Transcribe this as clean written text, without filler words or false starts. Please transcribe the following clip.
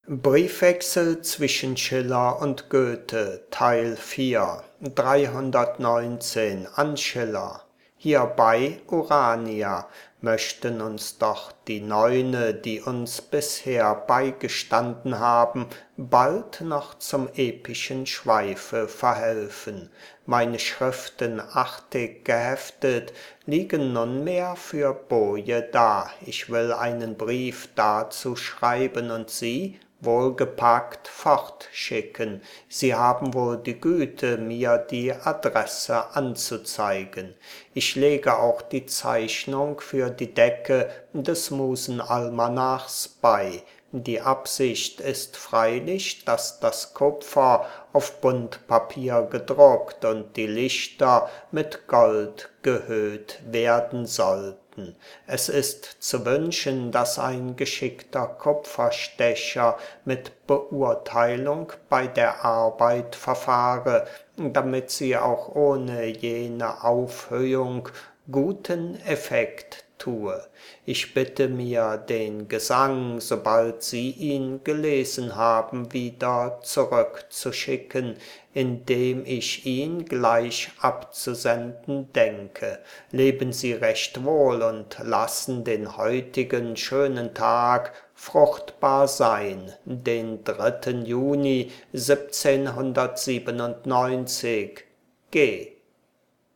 Briefwechsel zwischen Schiller und Goethe, Teil 4, 319 an Schiller. Hierbei Urania, möchten uns doch die Neune, die uns bisher beigestanden haben, bald noch zum epischen Schweife verhelfen. Meine Schriften artig geheftet liegen nunmehr für Boje da. Ich will einen Brief dazu schreiben und Sie wohlgepackt fortschicken. Sie haben wohl die Güte, mir die Adresse anzuzeigen. Ich lege auch die Zeichnung für die Decke des Musenalmanachs bei. Die Absicht ist freilich, dass das Kupfer auf Buntpapier gedruckt und die Lichter mit Gold gehöht werden sollten. Es ist zu wünschen, dass ein geschickter Kupferstecher mit Beurteilung bei der Arbeit verfahre, damit sie auch ohne jene Aufhöhung guten Effekt tue. Ich bitte mir den Gesang, sobald Sie ihn gelesen haben, wieder zurückzuschicken, indem ich ihn gleich abzusenden denke. Leben Sie recht wohl und lassen den heutigen schönen Tag fruchtbar sein, den 3. Juni 1797. G.